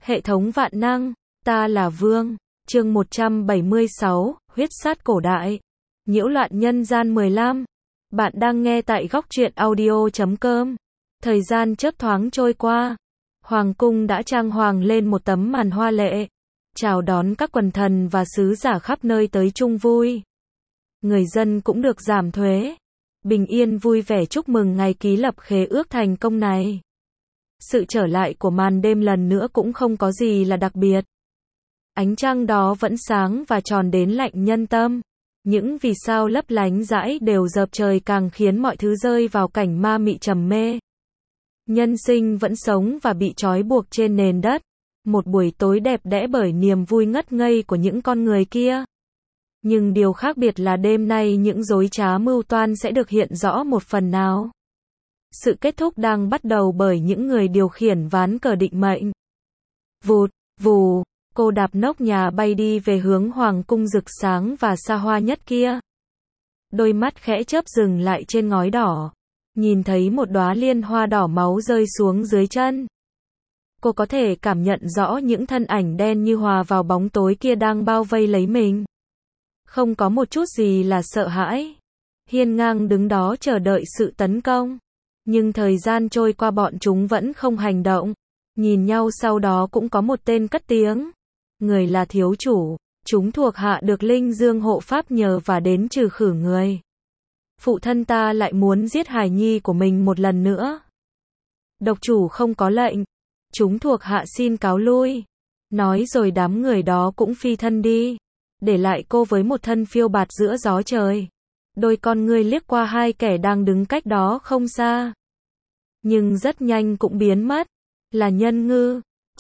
Hệ thống vạn năng, ta là Vương, chương 176, huyết sát cổ đại, nhiễu loạn nhân gian 15. Bạn đang nghe tại góc truyện audio.com. Thời gian chớp thoáng trôi qua, Hoàng cung đã trang hoàng lên một tấm màn hoa lệ, chào đón các quần thần và sứ giả khắp nơi tới chung vui. Người dân cũng được giảm thuế, bình yên vui vẻ chúc mừng ngày ký lập khế ước thành công này. Sự trở lại của màn đêm lần nữa cũng không có gì là đặc biệt. Ánh trăng đó vẫn sáng và tròn đến lạnh nhân tâm. Những vì sao lấp lánh rãi đều dợp trời càng khiến mọi thứ rơi vào cảnh ma mị trầm mê. Nhân sinh vẫn sống và bị trói buộc trên nền đất. Một buổi tối đẹp đẽ bởi niềm vui ngất ngây của những con người kia. Nhưng điều khác biệt là đêm nay những dối trá mưu toan sẽ được hiện rõ một phần nào. Sự kết thúc đang bắt đầu bởi những người điều khiển ván cờ định mệnh. Vụt, vù, cô đạp nóc nhà bay đi về hướng hoàng cung rực sáng và xa hoa nhất kia. Đôi mắt khẽ chớp dừng lại trên ngói đỏ. Nhìn thấy một đóa liên hoa đỏ máu rơi xuống dưới chân. Cô có thể cảm nhận rõ những thân ảnh đen như hòa vào bóng tối kia đang bao vây lấy mình. Không có một chút gì là sợ hãi. Hiên ngang đứng đó chờ đợi sự tấn công. Nhưng thời gian trôi qua bọn chúng vẫn không hành động. Nhìn nhau sau đó cũng có một tên cất tiếng. Người là thiếu chủ. Chúng thuộc hạ được Linh Dương hộ pháp nhờ và đến trừ khử người. Phụ thân ta lại muốn giết hài nhi của mình một lần nữa. Độc chủ không có lệnh. Chúng thuộc hạ xin cáo lui. Nói rồi đám người đó cũng phi thân đi. Để lại cô với một thân phiêu bạt giữa gió trời. Đôi con ngươi liếc qua hai kẻ đang đứng cách đó không xa. Nhưng rất nhanh cũng biến mất. Là Nhân Ngư.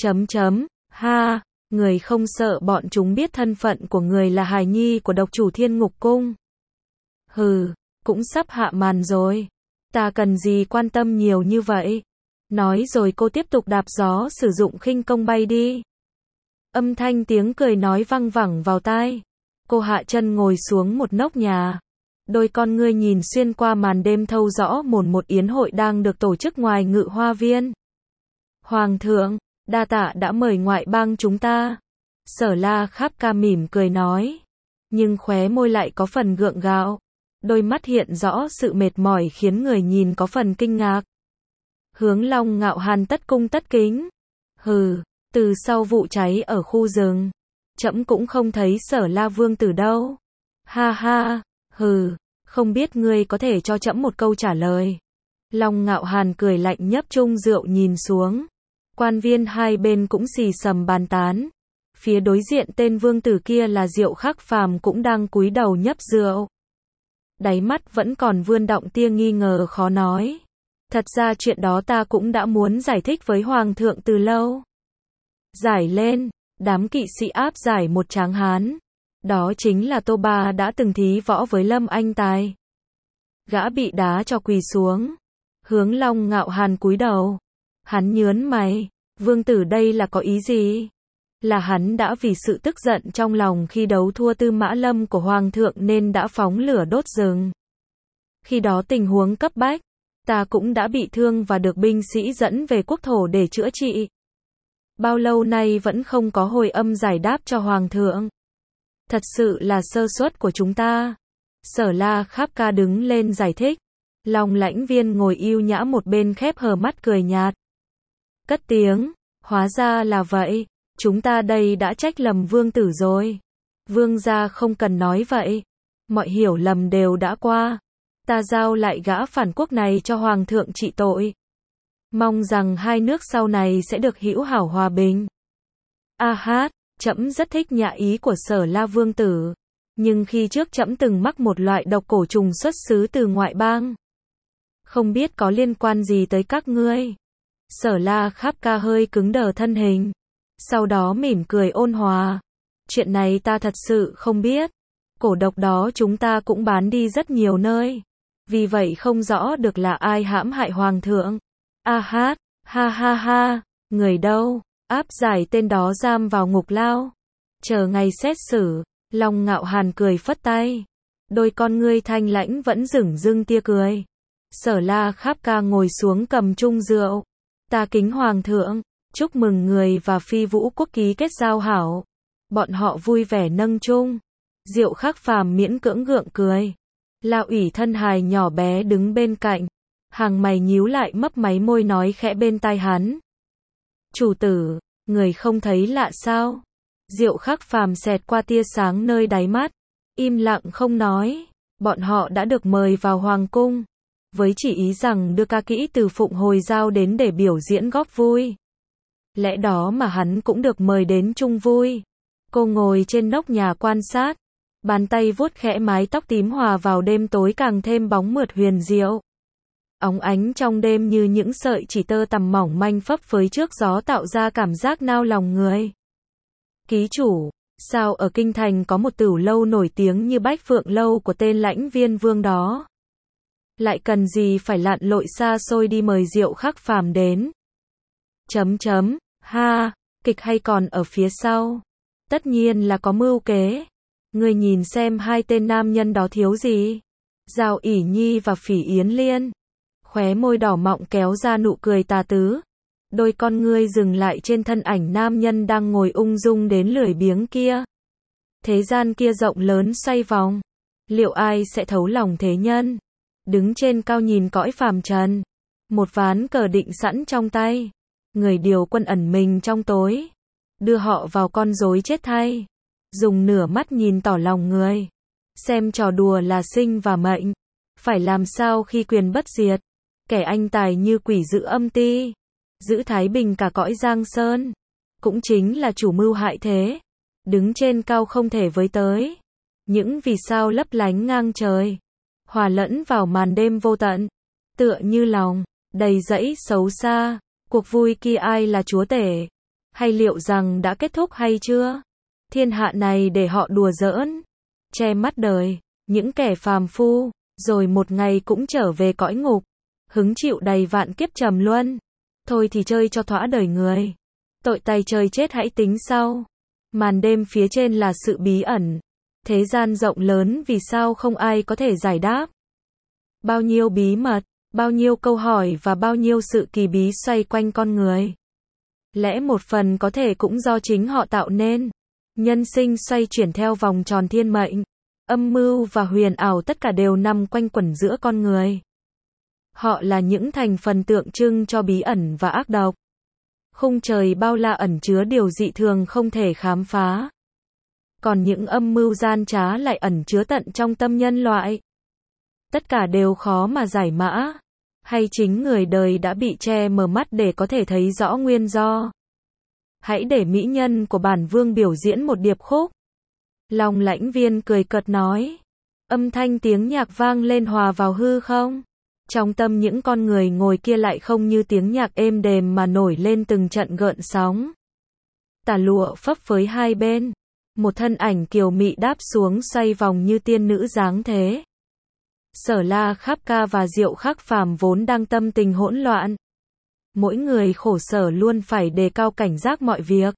Ha, người không sợ bọn chúng biết thân phận của người là hài nhi của độc chủ Thiên Ngục Cung. Hừ, cũng sắp hạ màn rồi. Ta cần gì quan tâm nhiều như vậy. Nói rồi cô tiếp tục đạp gió sử dụng khinh công bay đi. Âm thanh tiếng cười nói văng vẳng vào tai. Cô hạ chân ngồi xuống một nóc nhà. Đôi con ngươi nhìn xuyên qua màn đêm thâu rõ một yến hội đang được tổ chức ngoài Ngự Hoa Viên. Hoàng thượng, đa tạ đã mời ngoại bang chúng ta. Sở La Kháp Ca mỉm cười nói. Nhưng khóe môi lại có phần gượng gạo. Đôi mắt hiện rõ sự mệt mỏi khiến người nhìn có phần kinh ngạc. Hướng Long Ngạo Hàn tất cung tất kính. Hừ, từ sau vụ cháy ở khu rừng, trẫm cũng không thấy Sở La Vương tử đâu. Ha ha, hừ, không biết ngươi có thể cho trẫm một câu trả lời. Long Ngạo Hàn cười lạnh nhấp chung rượu nhìn xuống. Quan viên hai bên cũng xì xầm bàn tán. Phía đối diện tên vương tử kia là Diệu Khắc Phàm cũng đang cúi đầu nhấp rượu. Đáy mắt vẫn còn vươn động tia nghi ngờ khó nói. Thật ra chuyện đó ta cũng đã muốn giải thích với Hoàng thượng từ lâu. Giải lên, đám kỵ sĩ áp giải một tráng hán. Đó chính là Tô Ba đã từng thí võ với Lâm Anh Tài. Gã bị đá cho quỳ xuống. Hướng Long Ngạo Hàn cúi đầu. Hắn nhớn mày, vương tử đây là có ý gì? Là hắn đã vì sự tức giận trong lòng khi đấu thua Tư Mã Lâm của Hoàng thượng nên đã phóng lửa đốt rừng. Khi đó tình huống cấp bách, ta cũng đã bị thương và được binh sĩ dẫn về quốc thổ để chữa trị. Bao lâu nay vẫn không có hồi âm giải đáp cho Hoàng thượng. Thật sự là sơ suất của chúng ta. Sở La Kháp Ca đứng lên giải thích. Long Lãnh Viên ngồi yêu nhã một bên khép hờ mắt cười nhạt. Cất tiếng, hóa ra là vậy. Chúng ta đây đã trách lầm vương tử rồi. Vương gia không cần nói vậy. Mọi hiểu lầm đều đã qua. Ta giao lại gã phản quốc này cho Hoàng thượng trị tội. Mong rằng hai nước sau này sẽ được hữu hảo hòa bình. Trẫm rất thích nhã ý của Sở La Vương tử. Nhưng khi trước trẫm từng mắc một loại độc cổ trùng xuất xứ từ ngoại bang. Không biết có liên quan gì tới các ngươi. Sở La Kháp Ca hơi cứng đờ thân hình. Sau đó mỉm cười ôn hòa. Chuyện này ta thật sự không biết. Cổ độc đó chúng ta cũng bán đi rất nhiều nơi. Vì vậy không rõ được là ai hãm hại Hoàng thượng. Ha, người đâu? Áp giải tên đó giam vào ngục lao. Chờ ngày xét xử. Long Ngạo Hàn cười phất tay. Đôi con ngươi thanh lãnh vẫn dửng dưng tia cười. Sở La Kháp Ca ngồi xuống cầm chung rượu. Ta kính Hoàng thượng. chúc mừng người và Phi Vũ Quốc ký kết giao hảo. Bọn họ vui vẻ nâng chung. Diệu Khắc Phàm miễn cưỡng gượng cười. La Ủy thân hài nhỏ bé đứng bên cạnh, hàng mày nhíu lại mấp máy môi nói khẽ bên tai hắn. Chủ tử, người không thấy lạ sao? Diệu Khắc Phàm xẹt qua tia sáng nơi đáy mắt, im lặng không nói. Bọn họ đã được mời vào hoàng cung, với chỉ ý rằng đưa ca kỹ từ Phụng Hồi Giao đến để biểu diễn góp vui. Lẽ đó mà hắn cũng được mời đến chung vui. Cô ngồi trên nóc nhà quan sát, bàn tay vuốt khẽ mái tóc tím hòa vào đêm tối càng thêm bóng mượt huyền diệu. Óng ánh trong đêm như những sợi chỉ tơ tằm mỏng manh phấp phới trước gió tạo ra cảm giác nao lòng người. Ký chủ, sao ở kinh thành có một tửu lâu nổi tiếng như Bách Phượng Lâu của tên Lãnh Viên Vương đó? Lại cần gì phải lặn lội xa xôi đi mời Diệu Khắc Phàm đến? Ha, kịch hay còn ở phía sau. Tất nhiên là có mưu kế. Ngươi nhìn xem hai tên nam nhân đó thiếu gì? Giao ỷ Nhi và Phỉ Yến Liên. Khóe môi đỏ mọng kéo ra nụ cười tà tứ. Đôi con ngươi dừng lại trên thân ảnh nam nhân đang ngồi ung dung đến lười biếng kia. Thế gian kia rộng lớn xoay vòng. Liệu ai sẽ thấu lòng thế nhân? Đứng trên cao nhìn cõi phàm trần. Một ván cờ định sẵn trong tay. Người điều quân ẩn mình trong tối. Đưa họ vào con rối chết thay. Dùng nửa mắt nhìn tỏ lòng người. Xem trò đùa là sinh và mệnh. Phải làm sao khi quyền bất diệt. Kẻ anh tài như quỷ giữ âm ti. Giữ thái bình cả cõi giang sơn. Cũng chính là chủ mưu hại thế. Đứng trên cao không thể với tới. Những vì sao lấp lánh ngang trời. Hòa lẫn vào màn đêm vô tận. Tựa như lòng, đầy rẫy xấu xa. Cuộc vui kia ai là chúa tể? Hay liệu rằng đã kết thúc hay chưa? Thiên hạ này để họ đùa giỡn. Che mắt đời, những kẻ phàm phu. Rồi một ngày cũng trở về cõi ngục. Hứng chịu đầy vạn kiếp trầm luân. Thôi thì chơi cho thỏa đời người. Tội tay chơi chết hãy tính sau. Màn đêm phía trên là sự bí ẩn. Thế gian rộng lớn vì sao không ai có thể giải đáp. Bao nhiêu bí mật, bao nhiêu câu hỏi và bao nhiêu sự kỳ bí xoay quanh con người. Lẽ một phần có thể cũng do chính họ tạo nên. Nhân sinh xoay chuyển theo vòng tròn thiên mệnh. Âm mưu và huyền ảo tất cả đều nằm quanh quẩn giữa con người. Họ là những thành phần tượng trưng cho bí ẩn và ác độc. Khung trời bao la ẩn chứa điều dị thường không thể khám phá. Còn những âm mưu gian trá lại ẩn chứa tận trong tâm nhân loại. Tất cả đều khó mà giải mã. Hay chính người đời đã bị che mờ mắt để có thể thấy rõ nguyên do. Hãy để mỹ nhân của bản vương biểu diễn một điệp khúc. Lòng Lãnh Viên cười cợt nói. Âm thanh tiếng nhạc vang lên hòa vào hư không. Trong tâm những con người ngồi kia lại không như tiếng nhạc êm đềm mà nổi lên từng trận gợn sóng. Tà lụa phấp phới hai bên. Một thân ảnh kiều mị đáp xuống xoay vòng như tiên nữ dáng thế. Sở La Kháp Ca và Diệu Khắc Phàm vốn đang tâm tình hỗn loạn. Mỗi người khổ sở luôn phải đề cao cảnh giác mọi việc.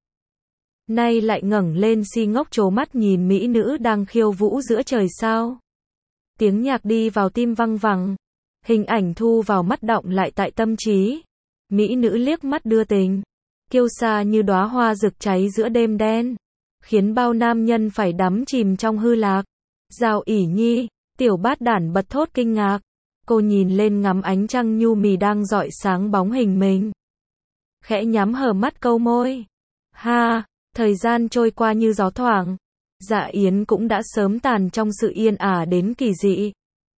Nay lại ngẩng lên si ngốc trố mắt nhìn mỹ nữ đang khiêu vũ giữa trời sao. Tiếng nhạc đi vào tim văng vẳng. Hình ảnh thu vào mắt đọng lại tại tâm trí. Mỹ nữ liếc mắt đưa tình. Kiêu sa như đóa hoa rực cháy giữa đêm đen. Khiến bao nam nhân phải đắm chìm trong hư lạc. Giao ỷ Nhi, tiểu bát đản bật thốt kinh ngạc. Cô nhìn lên ngắm ánh trăng nhu mì đang rọi sáng bóng hình mình. Khẽ nhắm hờ mắt câu môi. Ha, thời gian trôi qua như gió thoảng. Dạ yến cũng đã sớm tàn trong sự yên ả đến kỳ dị.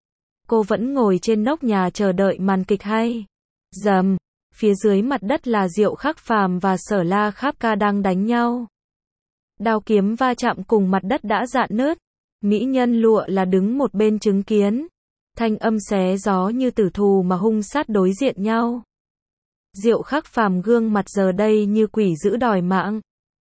Cô vẫn ngồi trên nóc nhà chờ đợi màn kịch hay. Rầm, phía dưới mặt đất là Diệu Khắc Phàm và Sở La Kháp Ca đang đánh nhau. Đao kiếm va chạm cùng mặt đất đã rạn nứt. Mỹ nhân lụa là đứng một bên chứng kiến. Thanh âm xé gió như tử thù mà hung sát đối diện nhau. Diệu Khắc Phàm gương mặt giờ đây như quỷ dữ đòi mạng.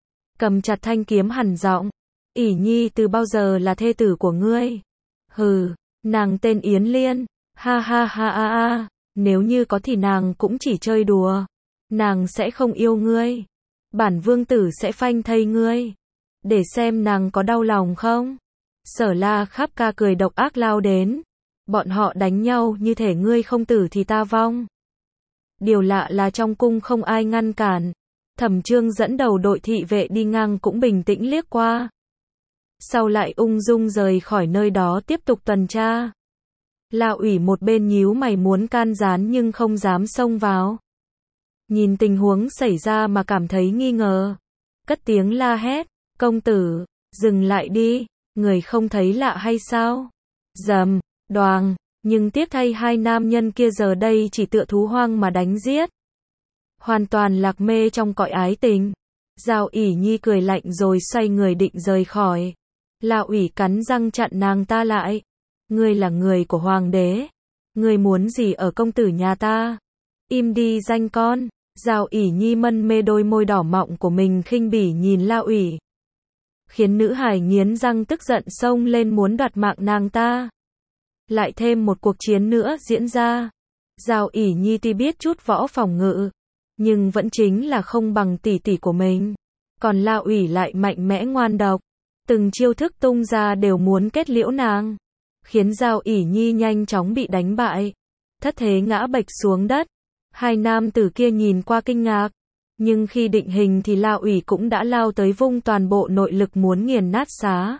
Cầm chặt thanh kiếm hằn giọng. ỷ Nhi từ bao giờ là thê tử của ngươi? Hừ, nàng tên Yến Liên. Ha ha ha ha ha. Nếu như có thì nàng cũng chỉ chơi đùa. Nàng sẽ không yêu ngươi. Bản vương tử sẽ phanh thây ngươi. Để xem nàng có đau lòng không? Sở La Kháp Ca cười độc ác lao đến. Bọn họ đánh nhau như thể ngươi không tử thì ta vong. Điều lạ là trong cung không ai ngăn cản. Thẩm Trương dẫn đầu đội thị vệ đi ngang cũng bình tĩnh liếc qua. Sau lại ung dung rời khỏi nơi đó tiếp tục tuần tra. La Ủy một bên nhíu mày muốn can gián nhưng không dám xông vào. Nhìn tình huống xảy ra mà cảm thấy nghi ngờ. Cất tiếng la hét, công tử, dừng lại đi, người không thấy lạ hay sao? Rầm, đoàng, nhưng tiếc thay hai nam nhân kia giờ đây chỉ tựa thú hoang mà đánh giết. Hoàn toàn lạc mê trong cõi ái tình. Giao ỷ nhi cười lạnh rồi xoay người định rời khỏi. La Ủy cắn răng chặn nàng ta lại. Ngươi là người của hoàng đế. Ngươi muốn gì ở công tử nhà ta? Im đi danh con. Giao ỷ nhi mân mê đôi môi đỏ mọng của mình khinh bỉ nhìn La Ủy. Khiến nữ hài nghiến răng tức giận xông lên muốn đoạt mạng nàng ta. Lại thêm một cuộc chiến nữa diễn ra. Giao ỷ nhi tuy biết chút võ phòng ngự, nhưng vẫn chính là không bằng tỷ tỷ của mình. Còn La Ủy lại mạnh mẽ ngoan độc. Từng chiêu thức tung ra đều muốn kết liễu nàng. Khiến Giao ỷ nhi nhanh chóng bị đánh bại. Thất thế ngã bệch xuống đất. Hai nam tử kia nhìn qua kinh ngạc. Nhưng khi định hình thì La Ủy cũng đã lao tới vung toàn bộ nội lực muốn nghiền nát xá.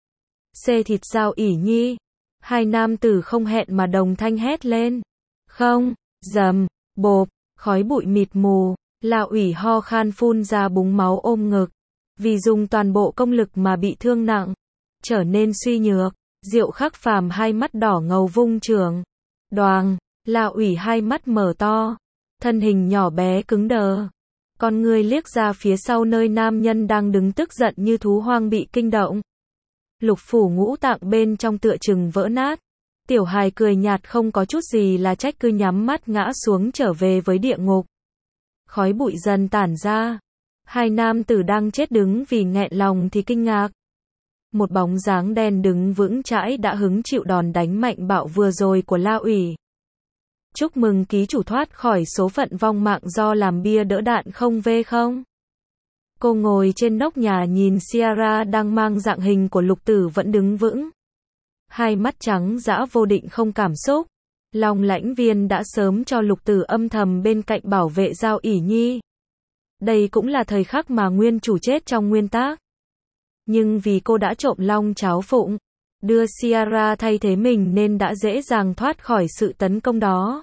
Xê thịt Giao ỷ nhi. Hai nam tử không hẹn mà đồng thanh hét lên. Không, rầm, bộp, khói bụi mịt mù. La Ủy ho khan phun ra búng máu ôm ngực. Vì dùng toàn bộ công lực mà bị thương nặng. Trở nên suy nhược. Diệu Khắc Phàm hai mắt đỏ ngầu vung trường. Đoàng, La Ủy hai mắt mở to. Thân hình nhỏ bé cứng đờ. Con người liếc ra phía sau nơi nam nhân đang đứng tức giận như thú hoang bị kinh động. Lục phủ ngũ tạng bên trong tựa chừng vỡ nát. Tiểu hài cười nhạt không có chút gì là trách cứ nhắm mắt ngã xuống trở về với địa ngục. Khói bụi dần tản ra. Hai nam tử đang chết đứng vì nghẹn lòng thì kinh ngạc. Một bóng dáng đen đứng vững chãi đã hứng chịu đòn đánh mạnh bạo vừa rồi của La Ủy. Chúc mừng ký chủ thoát khỏi số phận vong mạng do làm bia đỡ đạn không V0. Cô ngồi trên nóc nhà nhìn Sierra đang mang dạng hình của Lục Tử vẫn đứng vững. Hai mắt trắng dã vô định không cảm xúc. Long Lãnh Viên đã sớm cho Lục Tử âm thầm bên cạnh bảo vệ Giao ỷ nhi. Đây cũng là thời khắc mà nguyên chủ chết trong nguyên tác. Nhưng vì cô đã trộm long cháo phụng, đưa Sierra thay thế mình nên đã dễ dàng thoát khỏi sự tấn công đó.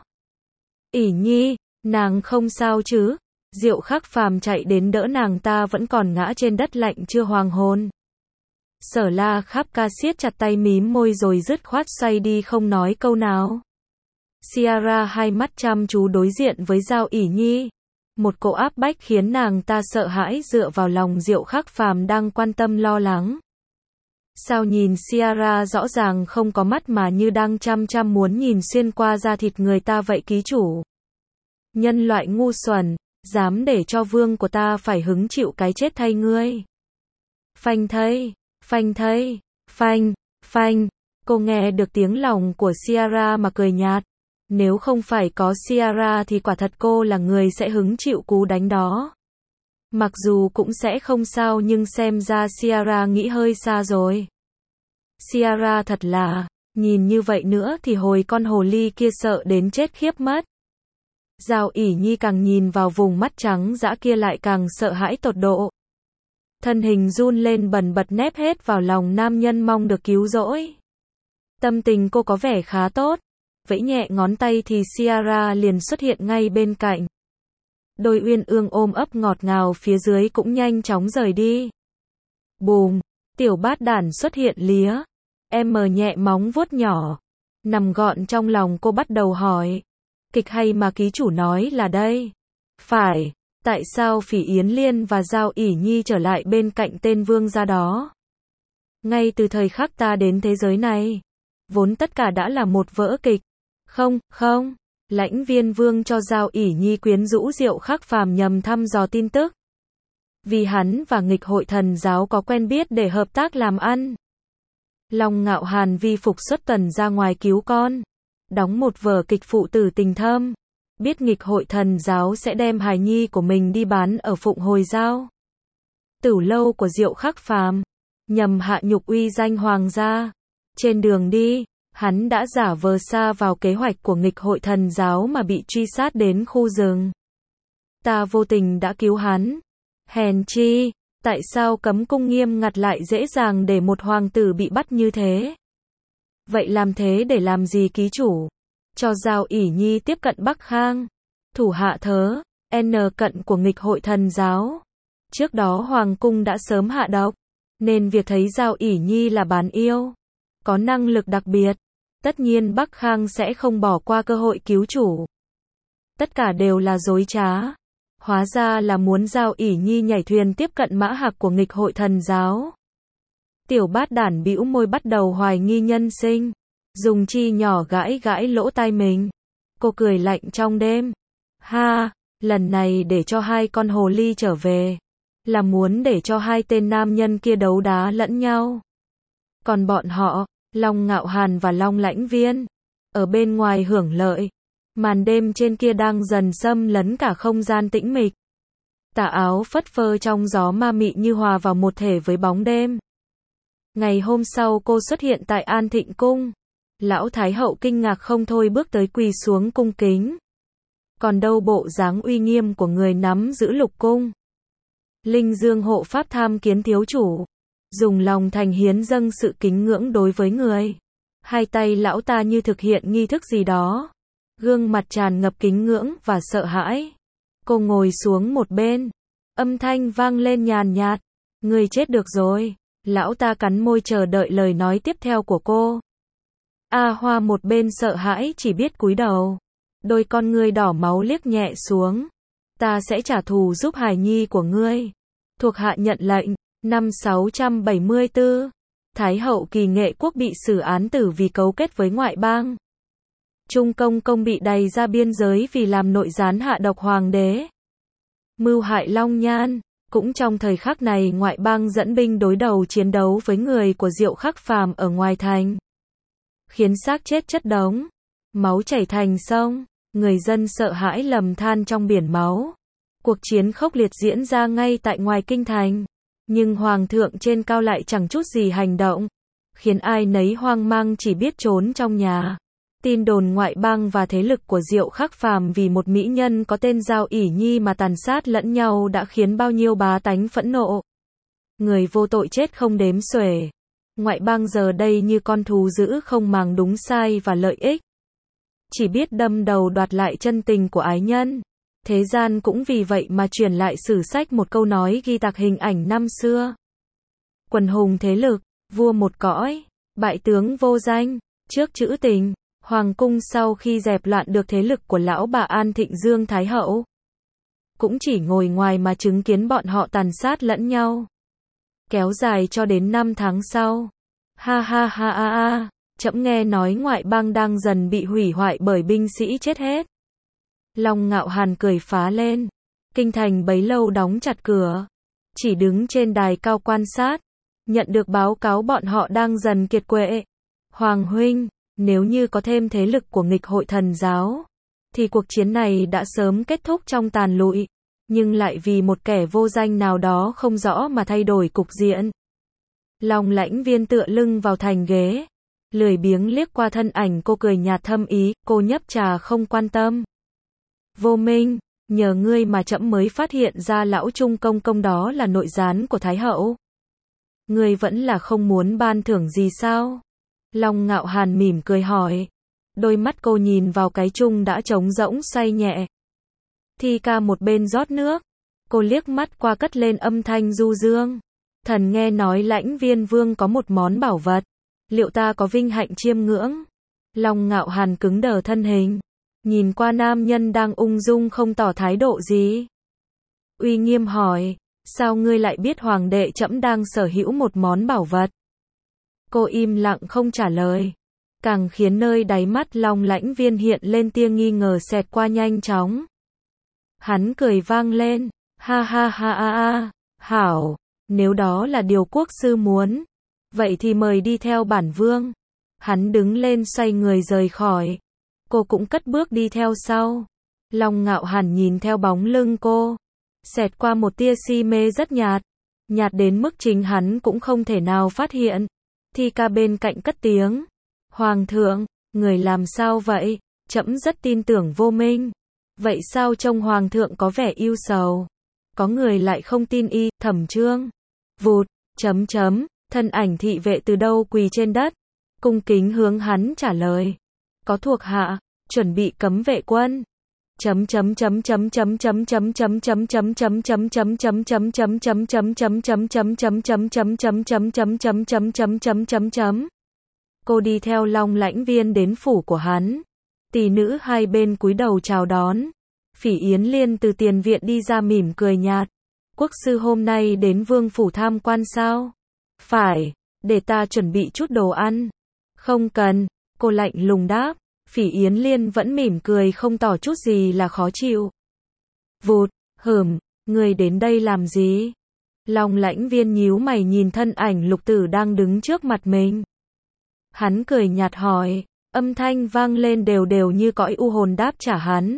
ỷ nhi, nàng không sao chứ? Diệu Khắc Phàm chạy đến đỡ nàng ta vẫn còn ngã trên đất lạnh chưa hoàng hôn. Sở La Khắp Ca siết chặt tay mím môi rồi dứt khoát xoay đi không nói câu nào. Sierra hai mắt chăm chú đối diện với Giao ỷ nhi. Một cỗ áp bách khiến nàng ta sợ hãi dựa vào lòng Diệu Khắc Phàm đang quan tâm lo lắng. Sao nhìn Sierra rõ ràng không có mắt mà như đang chăm chăm muốn nhìn xuyên qua da thịt người ta vậy ký chủ? Nhân loại ngu xuẩn, dám để cho vương của ta phải hứng chịu cái chết thay ngươi. Phanh thây, phanh thây, phanh, phanh. Cô nghe được tiếng lòng của Sierra mà cười nhạt. Nếu không phải có Sierra thì quả thật cô là người sẽ hứng chịu cú đánh đó. Mặc dù cũng sẽ không sao nhưng xem ra Sierra nghĩ hơi xa rồi. Sierra thật là, nhìn như vậy nữa thì hồi con hồ ly kia sợ đến chết khiếp mất. Giao ỷ nhi càng nhìn vào vùng mắt trắng dã kia lại càng sợ hãi tột độ. Thân hình run lên bần bật nép hết vào lòng nam nhân mong được cứu rỗi. Tâm tình cô có vẻ khá tốt. Vẫy nhẹ ngón tay thì Sierra liền xuất hiện ngay bên cạnh. Đôi uyên ương ôm ấp ngọt ngào phía dưới cũng nhanh chóng rời đi. Bùm, tiểu bát đản xuất hiện lía. Em mờ nhẹ móng vuốt nhỏ. Nằm gọn trong lòng cô bắt đầu hỏi. Kịch hay mà ký chủ nói là đây? Phải, tại sao Phỉ Yến Liên và Giao ỷ nhi trở lại bên cạnh tên vương gia đó? Ngay từ thời khắc ta đến thế giới này, vốn tất cả đã là một vở kịch. Không, không, Lãnh Viên Vương cho Giao ỷ nhi quyến rũ Diệu Khắc Phàm nhằm thăm dò tin tức. Vì hắn và nghịch hội thần giáo có quen biết để hợp tác làm ăn. Long Ngạo Hàn vi phục xuất tần ra ngoài cứu con. Đóng một vở kịch phụ tử tình thâm. Biết nghịch hội thần giáo sẽ đem hài nhi của mình đi bán ở Phụng Hồi Giao. Tửu lâu của Diệu Khắc Phàm. Nhằm hạ nhục uy danh hoàng gia. Trên đường đi, hắn đã giả vờ sa vào kế hoạch của nghịch hội thần giáo mà bị truy sát đến khu rừng. Ta vô tình đã cứu hắn. Hèn chi, tại sao cấm cung nghiêm ngặt lại dễ dàng để một hoàng tử bị bắt như thế? Vậy làm thế để làm gì ký chủ? Cho Giao ỷ nhi tiếp cận Bắc Khang. Thủ hạ thớ, N cận của nghịch hội thần giáo. Trước đó hoàng cung đã sớm hạ độc, nên việc thấy Giao ỷ nhi là bán yêu, có năng lực đặc biệt, tất nhiên Bắc Khang sẽ không bỏ qua cơ hội cứu chủ. Tất cả đều là dối trá. Hóa ra là muốn Giao ỷ nhi nhảy thuyền tiếp cận mã hạc của nghịch hội thần giáo. Tiểu bát đản bĩu môi bắt đầu hoài nghi nhân sinh, dùng chi nhỏ gãi gãi lỗ tai mình. Cô cười lạnh trong đêm. Ha, lần này để cho hai con hồ ly trở về, là muốn để cho hai tên nam nhân kia đấu đá lẫn nhau. Còn bọn họ, Long Ngạo Hàn và Long Lãnh Viên, ở bên ngoài hưởng lợi. Màn đêm trên kia đang dần xâm lấn cả không gian tĩnh mịch. Tà áo phất phơ trong gió ma mị như hòa vào một thể với bóng đêm. Ngày hôm sau cô xuất hiện tại An Thịnh Cung. Lão Thái Hậu kinh ngạc không thôi bước tới quỳ xuống cung kính. Còn đâu bộ dáng uy nghiêm của người nắm giữ lục cung. Linh Dương hộ pháp tham kiến thiếu chủ. Dùng lòng thành hiến dâng sự kính ngưỡng đối với người. Hai tay lão ta như thực hiện nghi thức gì đó. Gương mặt tràn ngập kính ngưỡng và sợ hãi. Cô ngồi xuống một bên. Âm thanh vang lên nhàn nhạt. Người chết được rồi. Lão ta cắn môi chờ đợi lời nói tiếp theo của cô. A Hoa một bên sợ hãi chỉ biết cúi đầu. Đôi con ngươi đỏ máu liếc nhẹ xuống. Ta sẽ trả thù giúp hài nhi của ngươi. Thuộc hạ nhận lệnh. Năm 674. Thái hậu Kỳ Nghệ Quốc bị xử án tử vì cấu kết với ngoại bang. Trung Công Công bị đày ra biên giới vì làm nội gián hạ độc hoàng đế. Mưu hại Long Nhan. Cũng trong thời khắc này ngoại bang dẫn binh đối đầu chiến đấu với người của Diệu Khắc Phàm ở ngoài thành. Khiến xác chết chất đống. Máu chảy thành sông. Người dân sợ hãi lầm than trong biển máu. Cuộc chiến khốc liệt diễn ra ngay tại ngoài kinh thành. Nhưng hoàng thượng trên cao lại chẳng chút gì hành động. Khiến ai nấy hoang mang chỉ biết trốn trong nhà. Tin đồn ngoại bang và thế lực của Diệu Khắc Phàm vì một mỹ nhân có tên Giao ỷ nhi mà tàn sát lẫn nhau đã khiến bao nhiêu bá tánh phẫn nộ. Người vô tội chết không đếm xuể. Ngoại bang giờ đây như con thú dữ không màng đúng sai và lợi ích. Chỉ biết đâm đầu đoạt lại chân tình của ái nhân. Thế gian cũng vì vậy mà truyền lại sử sách một câu nói ghi tạc hình ảnh năm xưa. Quần hùng thế lực, vua một cõi, bại tướng vô danh. Trước chữ tình, hoàng cung sau khi dẹp loạn được thế lực của lão bà An Thịnh Dương Thái Hậu, cũng chỉ ngồi ngoài mà chứng kiến bọn họ tàn sát lẫn nhau. Kéo dài cho đến 5 tháng sau. Ha ha ha ha ha, trẫm nghe nói ngoại bang đang dần bị hủy hoại bởi binh sĩ chết hết. Long Ngạo Hàn cười phá lên. Kinh thành bấy lâu đóng chặt cửa. Chỉ đứng trên đài cao quan sát. Nhận được báo cáo bọn họ đang dần kiệt quệ. Hoàng huynh, nếu như có thêm thế lực của nghịch hội thần giáo, thì cuộc chiến này đã sớm kết thúc trong tàn lụi. Nhưng lại vì một kẻ vô danh nào đó không rõ mà thay đổi cục diện. Long Lãnh Viên tựa lưng vào thành ghế. Lười biếng liếc qua thân ảnh cô cười nhạt thâm ý, cô nhấp trà không quan tâm. Vô Minh, nhờ ngươi mà trẫm mới phát hiện ra lão Trung Công Công đó là nội gián của Thái Hậu. Ngươi vẫn là không muốn ban thưởng gì sao? Long Ngạo Hàn mỉm cười hỏi. Đôi mắt cô nhìn vào cái chung đã trống rỗng xoay nhẹ. Thi ca một bên rót nước. Cô liếc mắt qua cất lên âm thanh du dương. Thần nghe nói Lãnh Viên Vương có một món bảo vật. Liệu ta có vinh hạnh chiêm ngưỡng? Long Ngạo Hàn cứng đờ thân hình. Nhìn qua nam nhân đang ung dung không tỏ thái độ gì. Uy nghiêm hỏi. Sao ngươi lại biết hoàng đệ trẫm đang sở hữu một món bảo vật? Cô im lặng không trả lời. Càng khiến nơi đáy mắt Long Lãnh Viên hiện lên tia nghi ngờ xẹt qua nhanh chóng. Hắn cười vang lên. Ha ha ha ha ha. Hảo, nếu đó là điều quốc sư muốn, vậy thì mời đi theo bản vương. Hắn đứng lên xoay người rời khỏi. Cô cũng cất bước đi theo sau. Long Ngạo Hàn nhìn theo bóng lưng cô. Xẹt qua một tia si mê rất nhạt. Nhạt đến mức chính hắn cũng không thể nào phát hiện. Thi ca bên cạnh cất tiếng. Hoàng thượng, người làm sao vậy? Trẫm rất tin tưởng Vô Minh. Vậy sao trông hoàng thượng có vẻ ưu sầu? Có người lại không tin y, Thẩm Trương. Vụt, thân ảnh thị vệ từ đâu quỳ trên đất, cung kính hướng hắn trả lời. Có thuộc hạ, chuẩn bị cấm vệ quân. Cô đi theo Long Lãnh Viên đến phủ của hắn. Tỷ nữ hai bên cúi đầu chào đón. Phỉ Yến Liên từ tiền viện đi ra mỉm cười nhạt. Quốc sư hôm nay đến vương phủ tham quan sao? Phải, để ta chuẩn bị chút đồ ăn. Không cần, cô lạnh lùng đáp. Phỉ Yến Liên vẫn mỉm cười không tỏ chút gì là khó chịu. Vụt, người đến đây làm gì? Long Lãnh Viên nhíu mày nhìn thân ảnh Lục Tử đang đứng trước mặt mình. Hắn cười nhạt hỏi, âm thanh vang lên đều đều như cõi u hồn đáp trả hắn.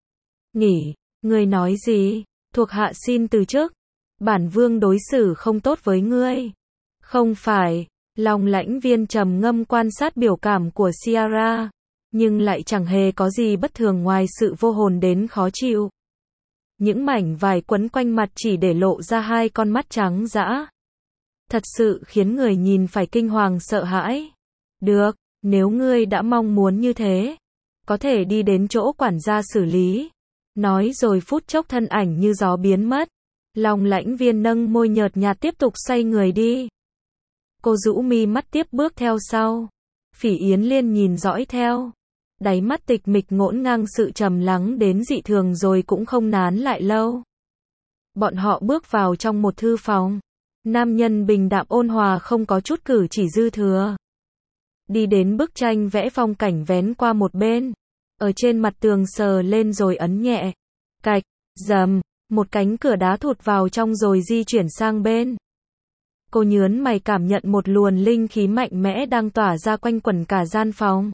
Nghỉ, ngươi nói gì? Thuộc hạ xin từ chức. Bản vương đối xử không tốt với ngươi. Không phải, Long Lãnh Viên trầm ngâm quan sát biểu cảm của Ciara, nhưng lại chẳng hề có gì bất thường ngoài sự vô hồn đến khó chịu. Những mảnh vải quấn quanh mặt chỉ để lộ ra hai con mắt trắng dã. Thật sự khiến người nhìn phải kinh hoàng sợ hãi. Được, nếu ngươi đã mong muốn như thế, có thể đi đến chỗ quản gia xử lý. Nói rồi phút chốc thân ảnh như gió biến mất. Long Lãnh Viên nâng môi nhợt nhạt tiếp tục xoay người đi. Cô rũ mi mắt tiếp bước theo sau. Phỉ Yến Liên nhìn dõi theo. Đáy mắt tịch mịch ngổn ngang sự trầm lắng đến dị thường rồi cũng không nán lại lâu. Bọn họ bước vào trong một thư phòng. Nam nhân bình đạm ôn hòa không có chút cử chỉ dư thừa. Đi đến bức tranh vẽ phong cảnh vén qua một bên. Ở trên mặt tường sờ lên rồi ấn nhẹ. Cạch, rầm, một cánh cửa đá thụt vào trong rồi di chuyển sang bên. Cô nhớn mày cảm nhận một luồng linh khí mạnh mẽ đang tỏa ra quanh quẩn cả gian phòng.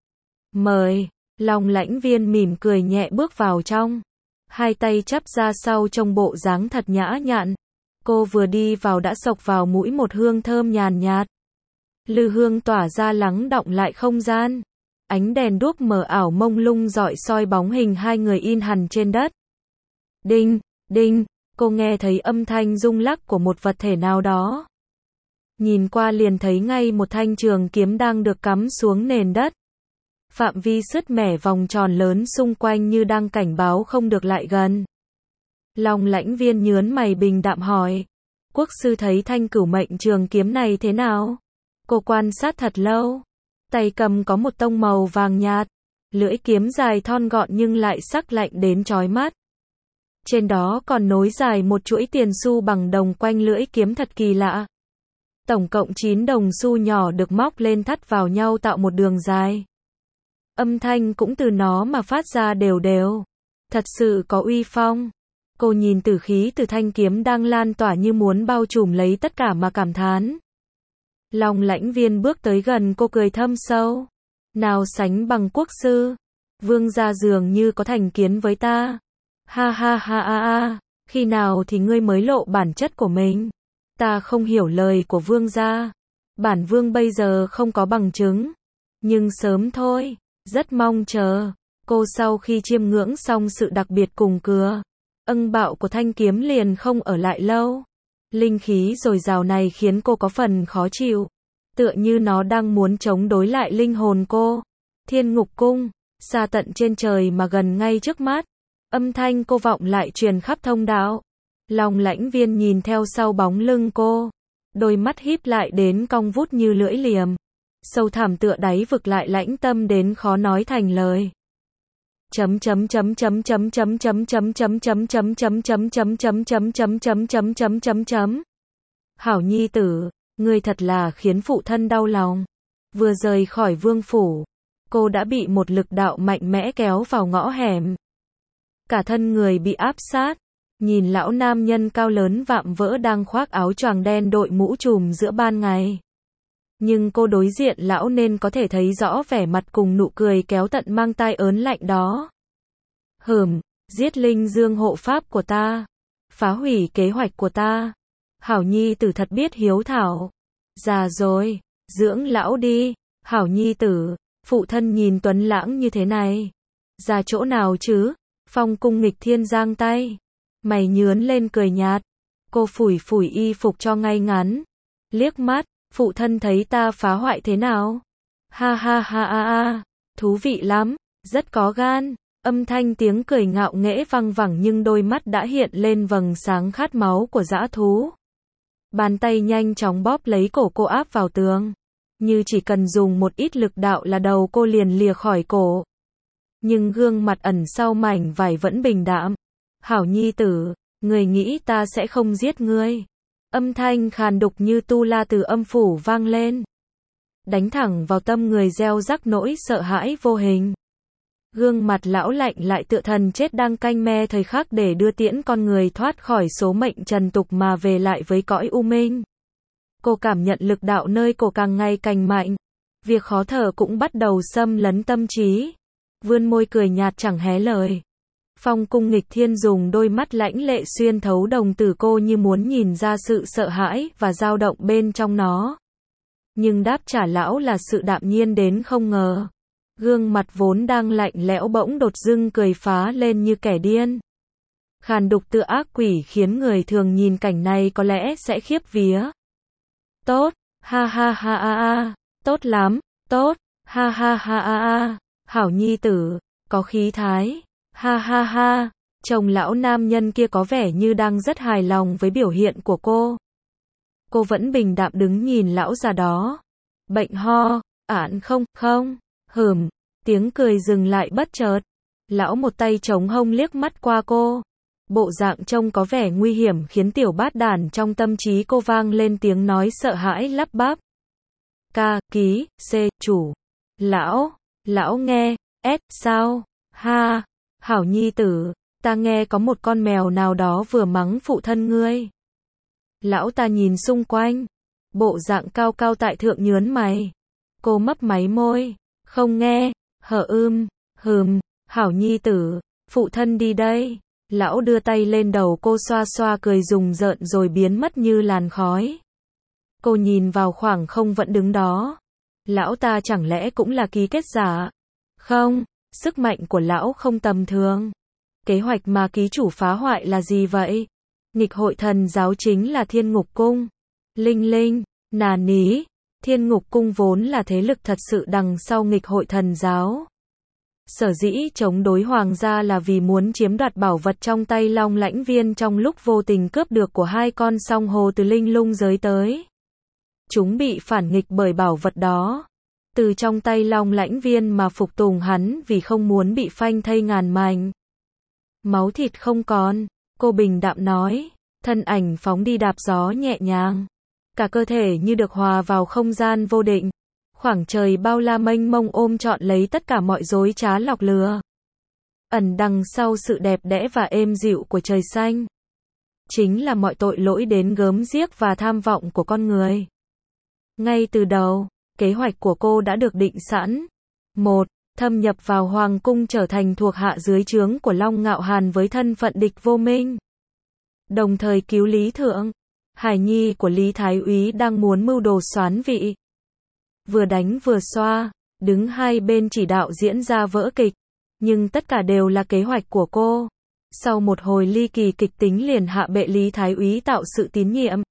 Mời, Long Lãnh Viên mỉm cười nhẹ bước vào trong. Hai tay chắp ra sau trông bộ dáng thật nhã nhặn. Cô vừa đi vào đã xộc vào mũi một hương thơm nhàn nhạt. Lư hương tỏa ra lắng đọng lại không gian. Ánh đèn đuốc mờ ảo mông lung rọi soi bóng hình hai người in hằn trên đất. Đinh, đinh, cô nghe thấy âm thanh rung lắc của một vật thể nào đó. Nhìn qua liền thấy ngay một thanh trường kiếm đang được cắm xuống nền đất. Phạm vi sứt mẻ vòng tròn lớn xung quanh như đang cảnh báo không được lại gần. Long Lãnh Viên nhớn mày bình đạm hỏi. Quốc sư thấy thanh cửu mệnh trường kiếm này thế nào? Cô quan sát thật lâu. Tay cầm có một tông màu vàng nhạt. Lưỡi kiếm dài thon gọn nhưng lại sắc lạnh đến chói mắt. Trên đó còn nối dài một chuỗi tiền xu bằng đồng quanh lưỡi kiếm thật kỳ lạ. Tổng cộng 9 đồng xu nhỏ được móc lên thắt vào nhau tạo một đường dài. Âm thanh cũng từ nó mà phát ra đều đều. Thật sự có uy phong. Cô nhìn tử khí từ thanh kiếm đang lan tỏa như muốn bao trùm lấy tất cả mà cảm thán. Long Lãnh Viên bước tới gần cô cười thâm sâu. Nào sánh bằng quốc sư. Vương gia dường như có thành kiến với ta. Ha ha ha ha ha. Khi nào thì ngươi mới lộ bản chất của mình? Ta không hiểu lời của vương gia. Bản vương bây giờ không có bằng chứng. Nhưng sớm thôi. Rất mong chờ. Cô sau khi chiêm ngưỡng xong sự đặc biệt cùng cưa âng bạo của thanh kiếm liền không ở lại lâu. Linh khí dồi dào này khiến cô có phần khó chịu. Tựa như nó đang muốn chống đối lại linh hồn cô. Thiên Ngục Cung, xa tận trên trời mà gần ngay trước mắt. Âm thanh cô vọng lại truyền khắp thông đạo. Long Lãnh Viên nhìn theo sau bóng lưng cô. Đôi mắt híp lại đến cong vút như lưỡi liềm. Sâu thẳm tựa đáy vực lại lãnh tâm đến khó nói thành lời. Hảo nhi tử, ngươi thật là khiến phụ thân đau lòng. Vừa rời khỏi vương phủ, cô đã bị một lực đạo mạnh mẽ kéo vào ngõ hẻm. Cả thân người bị áp sát. Nhìn lão nam nhân cao lớn vạm vỡ đang khoác áo choàng đen đội mũ trùm giữa ban ngày. Nhưng cô đối diện lão nên có thể thấy rõ vẻ mặt cùng nụ cười kéo tận mang tai ớn lạnh đó. Giết linh dương hộ pháp của ta. Phá hủy kế hoạch của ta. Hảo nhi tử thật biết hiếu thảo. Già rồi, dưỡng lão đi. Hảo nhi tử, phụ thân nhìn tuấn lãng như thế này. Ra chỗ nào chứ? Phong Cung Nghịch Thiên giang tay, mày nhướn lên cười nhạt. Cô phủi phủi y phục cho ngay ngắn, liếc mắt, phụ thân thấy ta phá hoại thế nào? Ha ha ha ha ha, thú vị lắm, rất có gan. Âm thanh tiếng cười ngạo nghễ văng vẳng nhưng đôi mắt đã hiện lên vầng sáng khát máu của dã thú. Bàn tay nhanh chóng bóp lấy cổ cô áp vào tường. Như chỉ cần dùng một ít lực đạo là đầu cô liền lìa khỏi cổ. Nhưng gương mặt ẩn sau mảnh vải vẫn bình đạm. Hảo nhi tử, người nghĩ ta sẽ không giết ngươi. Âm thanh khàn đục như tu la từ âm phủ vang lên. Đánh thẳng vào tâm người gieo rắc nỗi sợ hãi vô hình. Gương mặt lão lạnh lại tựa thần chết đang canh me thời khắc để đưa tiễn con người thoát khỏi số mệnh trần tục mà về lại với cõi u minh. Cô cảm nhận lực đạo nơi cổ càng ngày càng mạnh. Việc khó thở cũng bắt đầu xâm lấn tâm trí. Vươn môi cười nhạt chẳng hé lời. Phong Cung Nghịch Thiên dùng đôi mắt lãnh lệ xuyên thấu đồng tử cô như muốn nhìn ra sự sợ hãi và dao động bên trong nó. Nhưng đáp trả lão là sự đạm nhiên đến không ngờ. Gương mặt vốn đang lạnh lẽo bỗng đột dưng cười phá lên như kẻ điên. Khàn đục tựa ác quỷ khiến người thường nhìn cảnh này có lẽ sẽ khiếp vía. Tốt, ha ha ha ha ha, tốt lắm, tốt, ha ha ha ha ha, hảo nhi tử, có khí thái, ha ha ha. Chồng lão nam nhân kia có vẻ như đang rất hài lòng với biểu hiện của cô. Cô vẫn bình đạm đứng nhìn lão già đó. Bệnh ho, không. Tiếng cười dừng lại bất chợt. Lão một tay chống hông liếc mắt qua cô. Bộ dạng trông có vẻ nguy hiểm khiến tiểu bát đản trong tâm trí cô vang lên tiếng nói sợ hãi lắp bắp. Ca, ký, c, chủ. Lão nghe, s, sao? Ha, hảo nhi tử, ta nghe có một con mèo nào đó vừa mắng phụ thân ngươi. Lão ta nhìn xung quanh. Bộ dạng cao cao tại thượng nhớn mày. Cô mấp máy môi. Không nghe, hảo nhi tử, phụ thân đi đây. Lão đưa tay lên đầu cô xoa xoa cười rùng rợn rồi biến mất như làn khói. Cô nhìn vào khoảng không vẫn đứng đó. Lão ta chẳng lẽ cũng là ký kết giả? Không, sức mạnh của lão không tầm thường. Kế hoạch mà ký chủ phá hoại là gì vậy? Nghịch hội thần giáo chính là Thiên Ngục Cung. Linh, nà ní. Thiên Ngục Cung vốn là thế lực thật sự đằng sau nghịch hội thần giáo. Sở dĩ chống đối hoàng gia là vì muốn chiếm đoạt bảo vật trong tay Long Lãnh Viên trong lúc vô tình cướp được của hai con song hồ từ linh lung giới tới. Chúng bị phản nghịch bởi bảo vật đó. Từ trong tay Long Lãnh Viên mà phục tùng hắn vì không muốn bị phanh thây ngàn mảnh. Máu thịt không còn, cô bình đạm nói, thân ảnh phóng đi đạp gió nhẹ nhàng. Cả cơ thể như được hòa vào không gian vô định. Khoảng trời bao la mênh mông ôm trọn lấy tất cả mọi dối trá lọc lừa. Ẩn đằng sau sự đẹp đẽ và êm dịu của trời xanh. Chính là mọi tội lỗi đến gớm ghiếc và tham vọng của con người. Ngay từ đầu, kế hoạch của cô đã được định sẵn. 1. Thâm nhập vào Hoàng Cung trở thành thuộc hạ dưới trướng của Long Ngạo Hàn với thân phận địch vô minh. Đồng thời cứu Lý Thượng, hài nhi của Lý Thái Úy đang muốn mưu đồ soán vị. Vừa đánh vừa xoa, đứng hai bên chỉ đạo diễn ra vỡ kịch. Nhưng tất cả đều là kế hoạch của cô. Sau một hồi ly kỳ kịch tính liền hạ bệ Lý Thái Úy tạo sự tín nhiệm.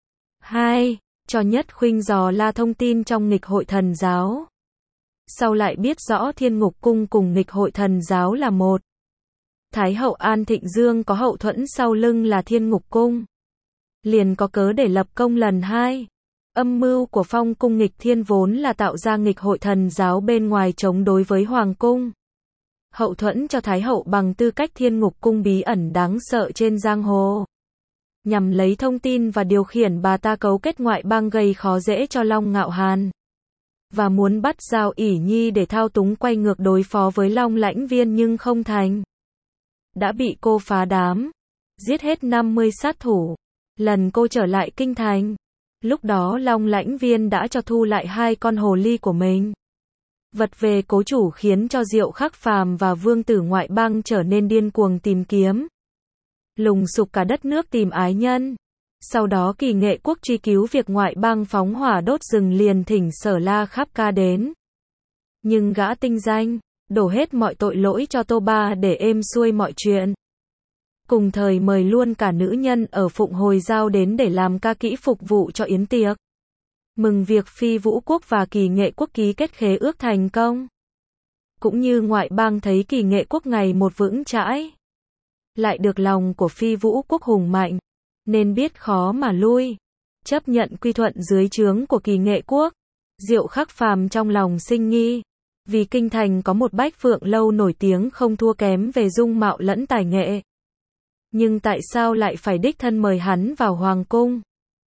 2. Cho Nhất Khuynh dò la thông tin trong nghịch hội thần giáo. Sau lại biết rõ Thiên Ngục Cung cùng nghịch hội thần giáo là một. Thái hậu An Thịnh Dương có hậu thuẫn sau lưng là Thiên Ngục Cung. Liền có cớ để lập công lần hai. Âm mưu của Phong Cung Nghịch Thiên vốn là tạo ra nghịch hội thần giáo bên ngoài chống đối với Hoàng Cung. Hậu thuẫn cho Thái hậu bằng tư cách Thiên Ngục Cung bí ẩn đáng sợ trên giang hồ. Nhằm lấy thông tin và điều khiển bà ta cấu kết ngoại bang gây khó dễ cho Long Ngạo Hàn. Và muốn bắt Giao ỷ nhi để thao túng quay ngược đối phó với Long Lãnh Viên nhưng không thành. Đã bị cô phá đám. Giết hết 50 sát thủ. Lần cô trở lại kinh thành. Lúc đó Long Lãnh Viên đã cho thu lại hai con hồ ly của mình. Vật về cố chủ khiến cho Diệu Khắc Phàm và vương tử ngoại bang trở nên điên cuồng tìm kiếm. Lùng sục cả đất nước tìm ái nhân. Sau đó Kỳ Nghệ Quốc truy cứu việc ngoại bang phóng hỏa đốt rừng liền thỉnh Sở La Khắp Ca đến. Nhưng gã tinh danh, đổ hết mọi tội lỗi cho Tô Ba để êm xuôi mọi chuyện. Cùng thời mời luôn cả nữ nhân ở Phụng Hồi Giao đến để làm ca kỹ phục vụ cho yến tiệc. Mừng việc Phi Vũ Quốc và Kỳ Nghệ Quốc ký kết khế ước thành công. Cũng như ngoại bang thấy Kỳ Nghệ Quốc ngày một vững chãi. Lại được lòng của Phi Vũ Quốc hùng mạnh, nên biết khó mà lui. Chấp nhận quy thuận dưới trướng của Kỳ Nghệ Quốc. Diệu Khắc Phàm trong lòng sinh nghi. Vì kinh thành có một Bách Phượng Lâu nổi tiếng không thua kém về dung mạo lẫn tài nghệ. Nhưng tại sao lại phải đích thân mời hắn vào hoàng cung?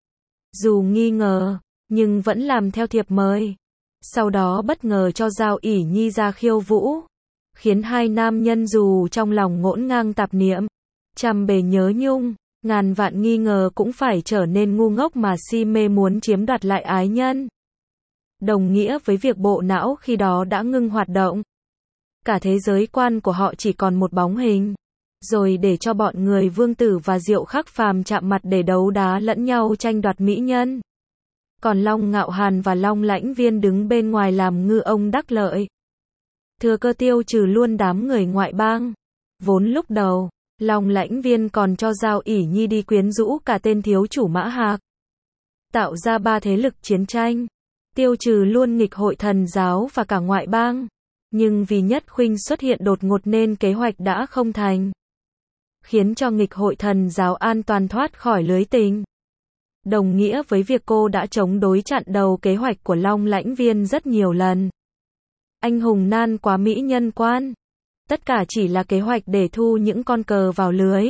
Dù nghi ngờ, nhưng vẫn làm theo thiệp mời. Sau đó bất ngờ cho Giao ỷ nhi ra khiêu vũ. Khiến hai nam nhân dù trong lòng ngổn ngang tạp niệm, trăm bề nhớ nhung, ngàn vạn nghi ngờ cũng phải trở nên ngu ngốc mà si mê muốn chiếm đoạt lại ái nhân. Đồng nghĩa với việc bộ não khi đó đã ngưng hoạt động. Cả thế giới quan của họ chỉ còn một bóng hình. Rồi để cho bọn người Vương Tử và Diệu Khắc Phàm chạm mặt để đấu đá lẫn nhau tranh đoạt mỹ nhân. Còn Long Ngạo Hàn và Long Lãnh Viên đứng bên ngoài làm ngư ông đắc lợi. Thừa cơ tiêu trừ luôn đám người ngoại bang. Vốn lúc đầu, Long Lãnh Viên còn cho Giao ỷ nhi đi quyến rũ cả tên thiếu chủ Mã Hạc. Tạo ra ba thế lực chiến tranh. Tiêu trừ luôn nghịch hội thần giáo và cả ngoại bang. Nhưng vì Nhất Khuynh xuất hiện đột ngột nên kế hoạch đã không thành. Khiến cho nghịch hội thần giáo an toàn thoát khỏi lưới tình. Đồng nghĩa với việc cô đã chống đối chặn đầu kế hoạch của Long Lãnh Viên rất nhiều lần. Anh hùng nan quá mỹ nhân quan. Tất cả chỉ là kế hoạch để thu những con cờ vào lưới.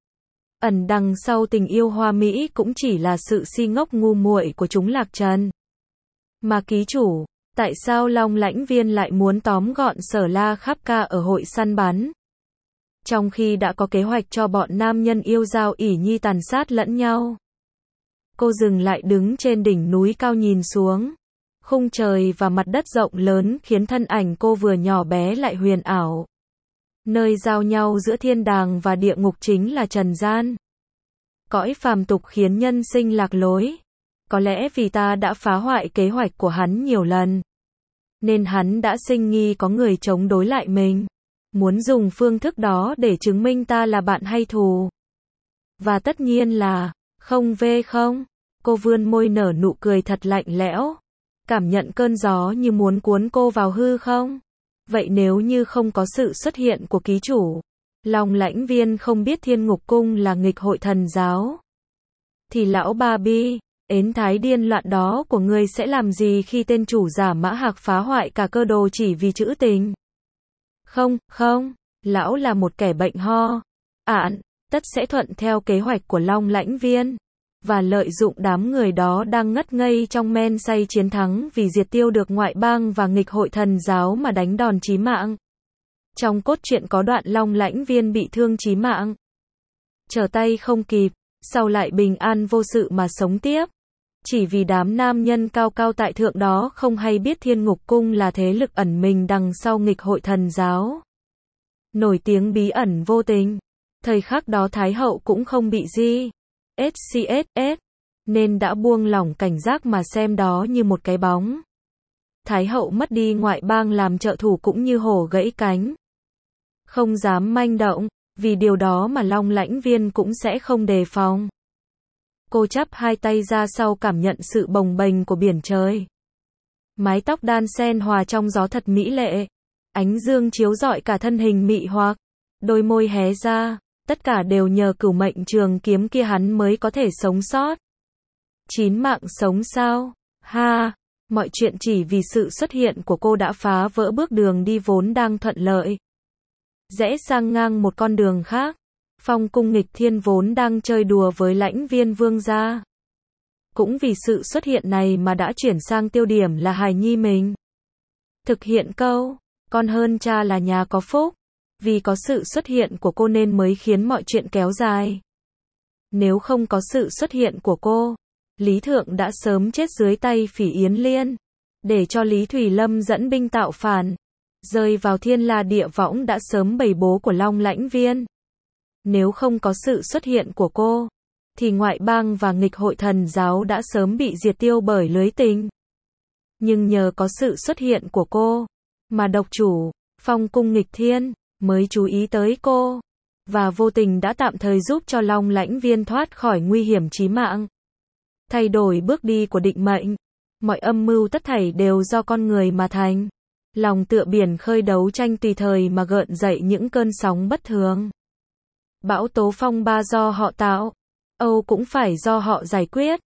Ẩn đằng sau tình yêu hoa mỹ cũng chỉ là sự si ngốc ngu muội của chúng Lạc Trần. Mà ký chủ, tại sao Long Lãnh Viên lại muốn tóm gọn Sở La Khắp Ca ở hội săn bắn? Trong khi đã có kế hoạch cho bọn nam nhân yêu Giao ỷ nhi tàn sát lẫn nhau. Cô dừng lại đứng trên đỉnh núi cao nhìn xuống. Khung trời và mặt đất rộng lớn khiến thân ảnh cô vừa nhỏ bé lại huyền ảo. Nơi giao nhau giữa thiên đàng và địa ngục chính là trần gian. Cõi phàm tục khiến nhân sinh lạc lối. Có lẽ vì ta đã phá hoại kế hoạch của hắn nhiều lần. Nên hắn đã sinh nghi có người chống đối lại mình. Muốn dùng phương thức đó để chứng minh ta là bạn hay thù. Và tất nhiên là, không về không. Cô vươn môi nở nụ cười thật lạnh lẽo. Cảm nhận cơn gió như muốn cuốn cô vào hư không? Vậy nếu như không có sự xuất hiện của ký chủ, Long Lãnh Viên không biết Thiên Ngục Cung là nghịch hội thần giáo. Thì lão ba bi, ến thái điên loạn đó của ngươi sẽ làm gì khi tên chủ giả Mã Hạc phá hoại cả cơ đồ chỉ vì trữ tình? Không, lão là một kẻ bệnh ho. Tất sẽ thuận theo kế hoạch của Long Lãnh Viên. Và lợi dụng đám người đó đang ngất ngây trong men say chiến thắng vì diệt tiêu được ngoại bang và nghịch hội thần giáo mà đánh đòn chí mạng. Trong cốt truyện có đoạn Long Lãnh Viên bị thương chí mạng. Trở tay không kịp, sau lại bình an vô sự mà sống tiếp. Chỉ vì đám nam nhân cao cao tại thượng đó không hay biết Thiên Ngục Cung là thế lực ẩn mình đằng sau nghịch hội thần giáo. Nổi tiếng bí ẩn vô tình. Thời khắc đó Thái Hậu cũng không bị gì. SCSS, nên đã buông lỏng cảnh giác mà xem đó như một cái bóng. Thái Hậu mất đi ngoại bang làm trợ thủ cũng như hổ gãy cánh. Không dám manh động, vì điều đó mà Long Lãnh Viên cũng sẽ không đề phòng. Cô chắp hai tay ra sau cảm nhận sự bồng bềnh của biển trời. Mái tóc đan sen hòa trong gió thật mỹ lệ. Ánh dương chiếu rọi cả thân hình mị hoặc. Đôi môi hé ra. Tất cả đều nhờ cửu mệnh trường kiếm kia hắn mới có thể sống sót. 9 mạng sống sao? Ha! Mọi chuyện chỉ vì sự xuất hiện của cô đã phá vỡ bước đường đi vốn đang thuận lợi. Rẽ sang ngang một con đường khác. Phong cung nghịch thiên vốn đang chơi đùa với Lãnh Viên vương gia. Cũng vì sự xuất hiện này mà đã chuyển sang tiêu điểm là hài nhi mình. Thực hiện câu, con hơn cha là nhà có phúc. Vì có sự xuất hiện của cô nên mới khiến mọi chuyện kéo dài. Nếu không có sự xuất hiện của cô, Lý Thượng đã sớm chết dưới tay Phỉ Yến Liên. Để cho Lý Thủy Lâm dẫn binh tạo phản. Rơi vào thiên la địa võng đã sớm bày bố của Long Lãnh Viên. Nếu không có sự xuất hiện của cô, thì ngoại bang và nghịch hội thần giáo đã sớm bị diệt tiêu bởi lưới tình. Nhưng nhờ có sự xuất hiện của cô, mà độc chủ, Phong cung nghịch thiên, mới chú ý tới cô, và vô tình đã tạm thời giúp cho Long Lãnh Viên thoát khỏi nguy hiểm chí mạng. Thay đổi bước đi của định mệnh, mọi âm mưu tất thảy đều do con người mà thành. Lòng tựa biển khơi đấu tranh tùy thời mà gợn dậy những cơn sóng bất thường. Bão tố phong ba do họ tạo, âu cũng phải do họ giải quyết.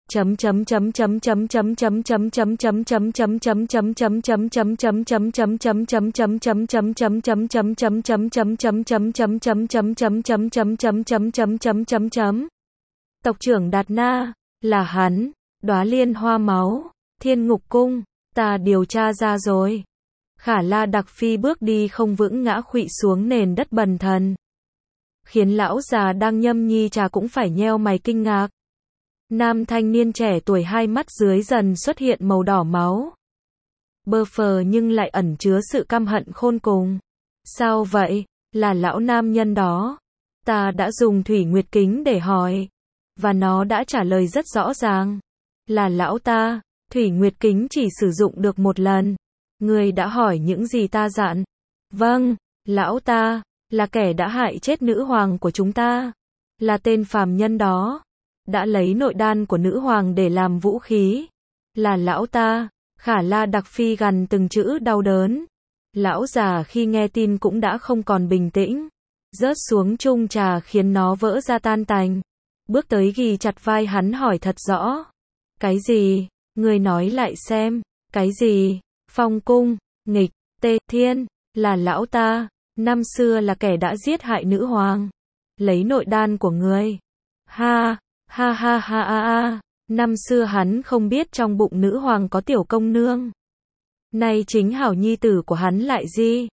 Tộc trưởng Đạt Na, là hắn, đóa liên hoa máu, Thiên Ngục Cung, ta điều tra ra rồi. Khả La Đặc Phi bước đi không vững ngã khuỵu xuống nền đất bần thần. Khiến lão già đang nhâm nhi trà cũng phải nheo mày kinh ngạc. Nam thanh niên trẻ tuổi hai mắt dưới dần xuất hiện màu đỏ máu. Bơ phờ nhưng lại ẩn chứa sự căm hận khôn cùng. Sao vậy? Là lão nam nhân đó. Ta đã dùng thủy nguyệt kính để hỏi. Và nó đã trả lời rất rõ ràng. Là lão ta, thủy nguyệt kính chỉ sử dụng được một lần. Ngươi đã hỏi những gì ta dặn? Vâng, lão ta, là kẻ đã hại chết nữ hoàng của chúng ta. Là tên phàm nhân đó. Đã lấy nội đan của nữ hoàng để làm vũ khí. Là lão ta. Khả La Đặc Phi gằn từng chữ đau đớn. Lão già khi nghe tin cũng đã không còn bình tĩnh. Rớt xuống chung trà khiến nó vỡ ra tan tành. Bước tới ghi chặt vai hắn hỏi thật rõ. Cái gì? Ngươi nói lại xem. Cái gì? Phong cung, nghịch, tê, thiên, là lão ta. Năm xưa là kẻ đã giết hại nữ hoàng. Lấy nội đan của ngươi. Ha, ha ha ha ha ha. Năm xưa hắn không biết trong bụng nữ hoàng có tiểu công nương. Nay chính hảo nhi tử của hắn lại gì?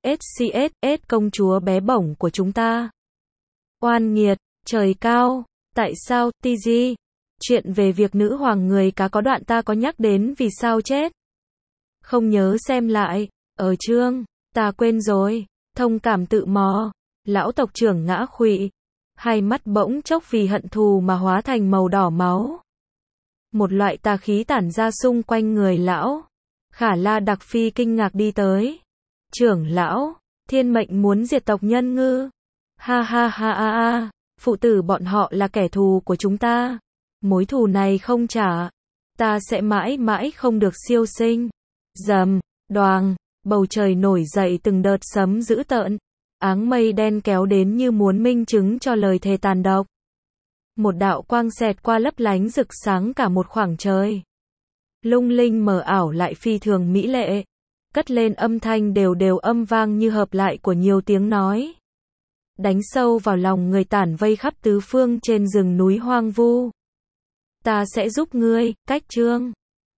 SCSS công chúa bé bỏng của chúng ta. Oan nghiệt, trời cao. Tại sao, TG? Chuyện về việc nữ hoàng người cá có đoạn ta có nhắc đến vì sao chết. Không nhớ xem lại. Ở chương, ta quên rồi. Thông cảm tự mò. Lão tộc trưởng ngã khuỵu. Hai mắt bỗng chốc vì hận thù mà hóa thành màu đỏ máu. Một loại tà khí tản ra xung quanh người lão. Khả La Đặc Phi kinh ngạc đi tới. Trưởng lão, thiên mệnh muốn diệt tộc nhân ngư. Ha ha ha ha ha. Phụ tử bọn họ là kẻ thù của chúng ta. Mối thù này không trả. Ta sẽ mãi mãi không được siêu sinh. Rầm, đoàng, bầu trời nổi dậy từng đợt sấm dữ tợn. Áng mây đen kéo đến như muốn minh chứng cho lời thề tàn độc. Một đạo quang xẹt qua lấp lánh rực sáng cả một khoảng trời. Lung linh mờ ảo lại phi thường mỹ lệ. Cất lên âm thanh đều đều âm vang như hợp lại của nhiều tiếng nói. Đánh sâu vào lòng người tản vây khắp tứ phương trên rừng núi hoang vu. Ta sẽ giúp ngươi, cách chương.